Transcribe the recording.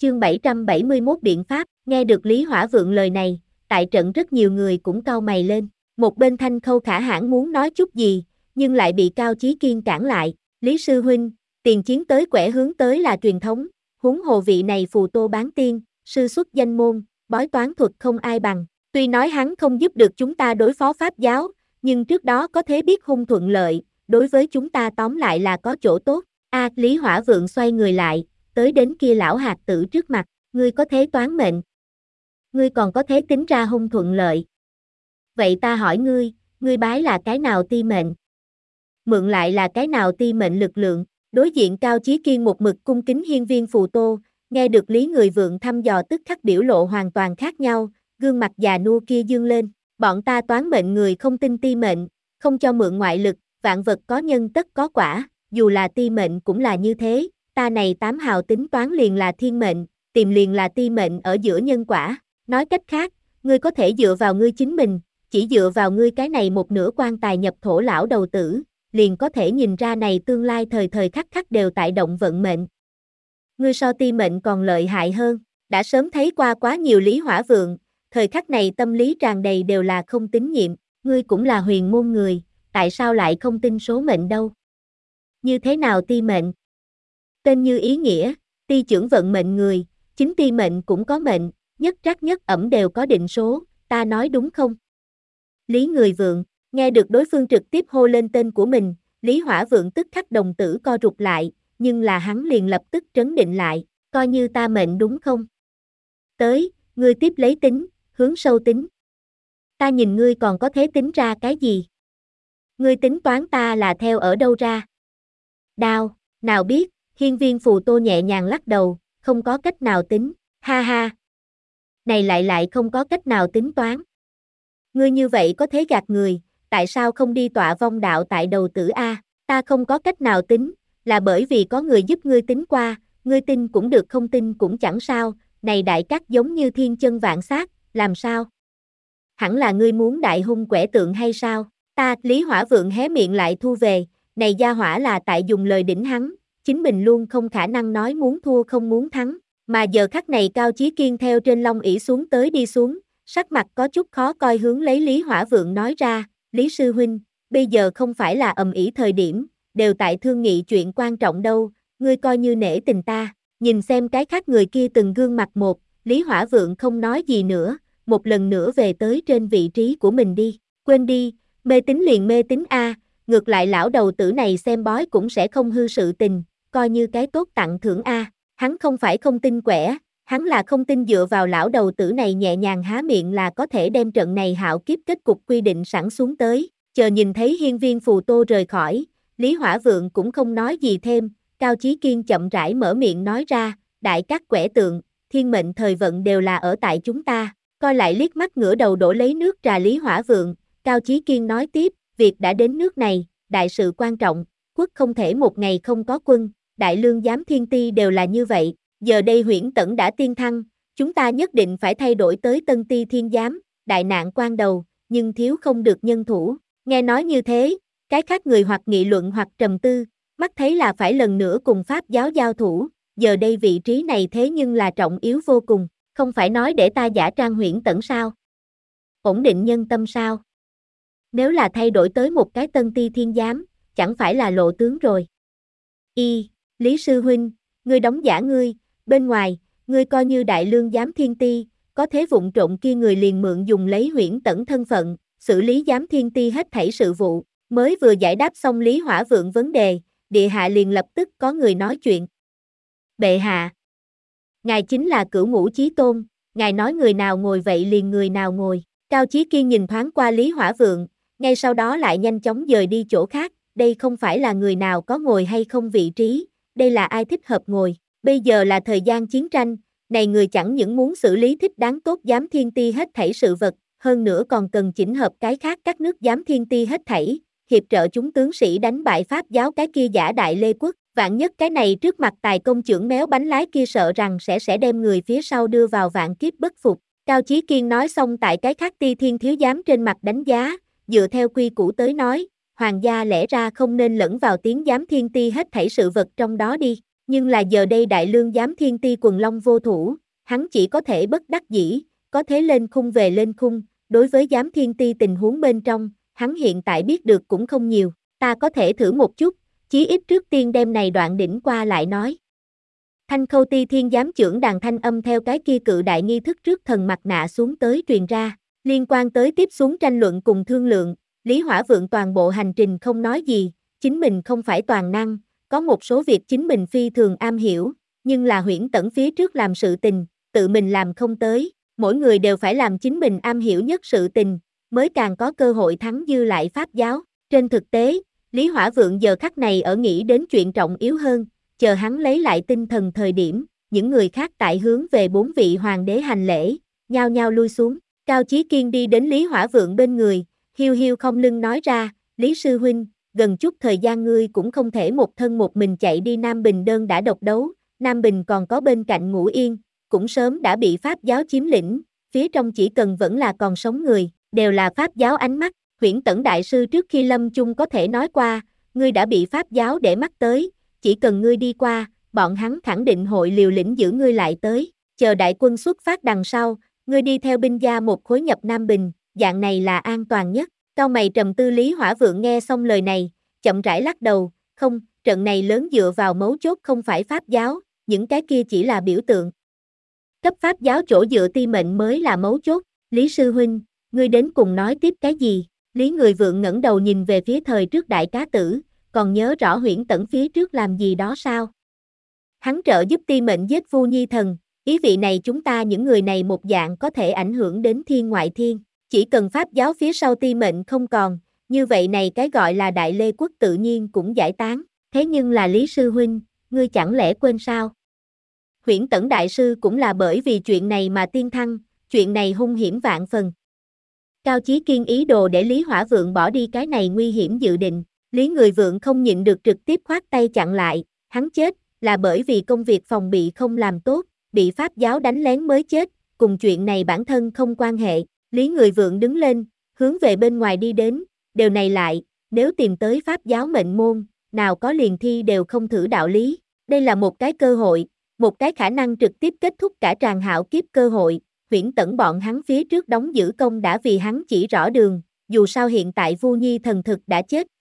Chương 771 Biện pháp, nghe được Lý Hỏa Vượng lời này, tại trận rất nhiều người cũng cau mày lên. Một bên Thanh Khâu Khả hãn muốn nói chút gì, nhưng lại bị Cao Chí Kiên cản lại. Lý sư huynh, tiền chiến tới quẻ hướng tới là truyền thống, huống hồ vị này phù tô bán tiên, sư xuất danh môn, bói toán thuật không ai bằng. Tuy nói hắn không giúp được chúng ta đối phó Pháp giáo, nhưng trước đó có thế biết hung thuận lợi, đối với chúng ta tóm lại là có chỗ tốt. Lý Hỏa Vượng xoay người lại, tới đến kia lão hạt tử trước mặt, ngươi có thế toán mệnh. Ngươi còn có thế tính ra hung thuận lợi. Vậy ta hỏi ngươi bái là cái nào ti mệnh? Mượn lại là cái nào ti mệnh lực lượng? Đối diện Cao Chí Kiên một mực cung kính hiên viên phù tô, nghe được Lý Người Vượng thăm dò tức khắc biểu lộ hoàn toàn khác nhau, gương mặt già nua kia dương lên. Bọn ta toán mệnh người không tin ti mệnh, không cho mượn ngoại lực, vạn vật có nhân tất có quả, dù là ti mệnh cũng là như thế. Ta này 8 hào tính toán liền là thiên mệnh, tìm liền là ti mệnh ở giữa nhân quả. Nói cách khác, ngươi có thể dựa vào ngươi chính mình, chỉ dựa vào ngươi cái này một nửa quan tài nhập thổ lão đầu tử, liền có thể nhìn ra này tương lai thời thời khắc khắc đều tại động vận mệnh. Ngươi so ti mệnh còn lợi hại hơn, đã sớm thấy qua quá nhiều Lý Hỏa Vượng, thời khắc này tâm lý tràn đầy đều là không tín nhiệm, ngươi cũng là huyền môn người, tại sao lại không tin số mệnh đâu? Như thế nào ti mệnh? Tên như ý nghĩa, ti trưởng vận mệnh người, chính ti mệnh cũng có mệnh, nhất trắc nhất ẩm đều có định số, ta nói đúng không? Lý Người Vượng, nghe được đối phương trực tiếp hô lên tên của mình, Lý Hỏa Vượng tức khắc đồng tử co rụt lại, nhưng là hắn liền lập tức trấn định lại, coi như ta mệnh đúng không? Tới, ngươi tiếp lấy tính, hướng sâu tính. Ta nhìn ngươi còn có thể tính ra cái gì? Ngươi tính toán ta là theo ở đâu ra? Đao, nào biết, hiên viên phù tô nhẹ nhàng lắc đầu, không có cách nào tính, ha ha. Này lại không có cách nào tính toán. Ngươi như vậy có thế gạt người, tại sao không đi tọa vong đạo tại đầu tử A, ta không có cách nào tính, là bởi vì có người giúp ngươi tính qua, ngươi tin cũng được không tin cũng chẳng sao, này đại cát giống như thiên chân vạn sát, làm sao? Hẳn là ngươi muốn đại hung quẻ tượng hay sao? Ta, Lý Hỏa Vượng hé miệng lại thu về, này gia hỏa là tại dùng lời đỉnh hắn, chính mình luôn không khả năng nói muốn thua không muốn thắng, mà giờ khắc này Cao Chí Kiên theo trên long ỷ xuống tới đi xuống, sắc mặt có chút khó coi hướng lấy Lý Hỏa Vượng nói ra, Lý sư huynh, bây giờ không phải là ầm ĩ thời điểm, đều tại thương nghị chuyện quan trọng đâu, ngươi coi như nể tình ta, nhìn xem cái khác người kia từng gương mặt một, Lý Hỏa Vượng không nói gì nữa, một lần nữa về tới trên vị trí của mình đi, quên đi, mê tín liền mê tín a, ngược lại lão đầu tử này xem bói cũng sẽ không hư sự tình, coi như cái tốt tặng thưởng a. Hắn không phải không tin quẻ, hắn là không tin dựa vào lão đầu tử này nhẹ nhàng há miệng là có thể đem trận này hạo kiếp kết cục quy định sẵn xuống tới. Chờ nhìn thấy hiên viên phù tô rời khỏi, Lý Hỏa Vượng cũng không nói gì thêm, Cao Chí Kiên chậm rãi mở miệng nói ra, đại các quẻ tượng, thiên mệnh thời vận đều là ở tại chúng ta, coi lại liếc mắt ngửa đầu đổ lấy nước trà Lý Hỏa Vượng, Cao Chí Kiên nói tiếp, việc đã đến nước này, đại sự quan trọng, quốc không thể một ngày không có quân, đại lương giám thiên ti đều là như vậy, giờ đây Huyễn Tẩn đã tiên thăng, chúng ta nhất định phải thay đổi tới Tân Ti Thiên Giám, đại nạn quan đầu, nhưng thiếu không được nhân thủ, nghe nói như thế, cái khác người hoặc nghị luận hoặc trầm tư, mắt thấy là phải lần nữa cùng Pháp giáo giao thủ, giờ đây vị trí này thế nhưng là trọng yếu vô cùng, không phải nói để ta giả trang Huyễn Tẩn sao? Ổn định nhân tâm sao? Nếu là thay đổi tới một cái Tân Ti Thiên Giám, chẳng phải là lộ tướng rồi. Lý sư huynh, ngươi đóng giả ngươi, bên ngoài, ngươi coi như đại lương giám thiên ti, có thế vụng trộn kia người liền mượn dùng lấy Huyễn Tẩn thân phận, xử lý giám thiên ti hết thảy sự vụ, mới vừa giải đáp xong Lý Hỏa Vượng vấn đề, địa hạ liền lập tức có người nói chuyện. Bệ hạ, ngài chính là Cửu Ngũ Chí Tôn, ngài nói người nào ngồi vậy liền người nào ngồi, Cao Chí Kiên nhìn thoáng qua Lý Hỏa Vượng, ngay sau đó lại nhanh chóng dời đi chỗ khác, đây không phải là người nào có ngồi hay không vị trí, đây là ai thích hợp ngồi, bây giờ là thời gian chiến tranh, này người chẳng những muốn xử lý thích đáng tốt giám thiên ti hết thảy sự vật, hơn nữa còn cần chỉnh hợp cái khác các nước giám thiên ti hết thảy, hiệp trợ chúng tướng sĩ đánh bại Pháp giáo cái kia giả đại Lê Quốc, vạn nhất cái này trước mặt tài công trưởng méo bánh lái kia sợ rằng sẽ đem người phía sau đưa vào vạn kiếp bất phục. Cao Chí Kiên nói xong tại cái khác ti thiên thiếu giám trên mặt đánh giá, dựa theo quy củ tới nói, hoàng gia lẽ ra không nên lẫn vào tiếng giám thiên ti hết thảy sự vật trong đó đi, Nhưng là giờ đây Đại Lương giám thiên ti quần long vô thủ, hắn chỉ có thể bất đắc dĩ, có thế lên khung về lên khung, đối với giám thiên ti tình huống bên trong, hắn hiện tại biết được cũng không nhiều, ta có thể thử một chút, chí ít trước tiên đem này đoạn đỉnh qua lại nói. Thanh Khâu Ti Thiên giám trưởng đàn thanh âm theo cái kia cự đại nghi thức trước thần mặt nạ xuống tới truyền ra, liên quan tới tiếp xuống tranh luận cùng thương lượng, Lý Hỏa Vượng toàn bộ hành trình không nói gì, chính mình không phải toàn năng, có một số việc chính mình phi thường am hiểu, nhưng là Huyễn Tẩn phía trước làm sự tình, tự mình làm không tới, mỗi người đều phải làm chính mình am hiểu nhất sự tình, mới càng có cơ hội thắng dư lại pháp giáo. Trên thực tế, Lý Hỏa Vượng giờ khắc này ở nghĩ đến chuyện trọng yếu hơn, chờ hắn lấy lại tinh thần thời điểm, những người khác tại hướng về 4 vị hoàng đế hành lễ, nhao nhao lui xuống. Cao Chí Kiên đi đến Lý Hỏa Vượng bên người, hiu hiu không lưng nói ra, Lý Sư Huynh, gần chút thời gian ngươi cũng không thể một thân một mình chạy đi Nam Bình đơn đã độc đấu, Nam Bình còn có bên cạnh Ngũ Yên, cũng sớm đã bị Pháp giáo chiếm lĩnh, phía trong chỉ cần vẫn là còn sống người, đều là Pháp giáo ánh mắt. Huyễn Tẩn Đại Sư trước khi lâm chung có thể nói qua, ngươi đã bị Pháp giáo để mắt tới, chỉ cần ngươi đi qua, bọn hắn khẳng định hội liều lĩnh giữ ngươi lại tới, chờ đại quân xuất phát đằng sau, ngươi đi theo binh gia một khối nhập Nam Bình, dạng này là an toàn nhất. Cau mày trầm tư Lý Hỏa Vượng nghe xong lời này, chậm rãi lắc đầu, không, trận này lớn dựa vào mấu chốt không phải Pháp giáo, những cái kia chỉ là biểu tượng. Cấp Pháp giáo chỗ dựa ti mệnh mới là mấu chốt, Lý Sư Huynh, ngươi đến cùng nói tiếp cái gì? Lý Người Vượng ngẩng đầu nhìn về phía thời trước đại cá tử, còn nhớ rõ Huyễn Tẩn phía trước làm gì đó sao? Hắn trợ giúp ti mệnh giết Vu Nhi Thần, ý vị này chúng ta những người này một dạng có thể ảnh hưởng đến thiên ngoại thiên, chỉ cần Pháp giáo phía sau ti mệnh không còn, như vậy này cái gọi là Đại Lê Quốc tự nhiên cũng giải tán, thế nhưng là Lý Sư Huynh, ngươi chẳng lẽ quên sao? Huyễn Tẩn Đại Sư cũng là bởi vì chuyện này mà tiên thăng, chuyện này hung hiểm vạn phần. Cao Chí Kiên ý đồ để Lý Hỏa Vượng bỏ đi cái này nguy hiểm dự định, Lý Người Vượng không nhịn được trực tiếp khoát tay chặn lại, hắn chết, là bởi vì công việc phòng bị không làm tốt, bị Pháp giáo đánh lén mới chết, cùng chuyện này bản thân không quan hệ. Lý Người Vượng đứng lên, hướng về bên ngoài đi đến, điều này lại, nếu tìm tới Pháp giáo mệnh môn, nào có liền thi đều không thử đạo lý, đây là một cái cơ hội, một cái khả năng trực tiếp kết thúc cả tràng hạo kiếp cơ hội. Huyễn Tẩn bọn hắn phía trước đóng giữ công đã vì hắn chỉ rõ đường, dù sao hiện tại Vu Nhi Thần thực đã chết,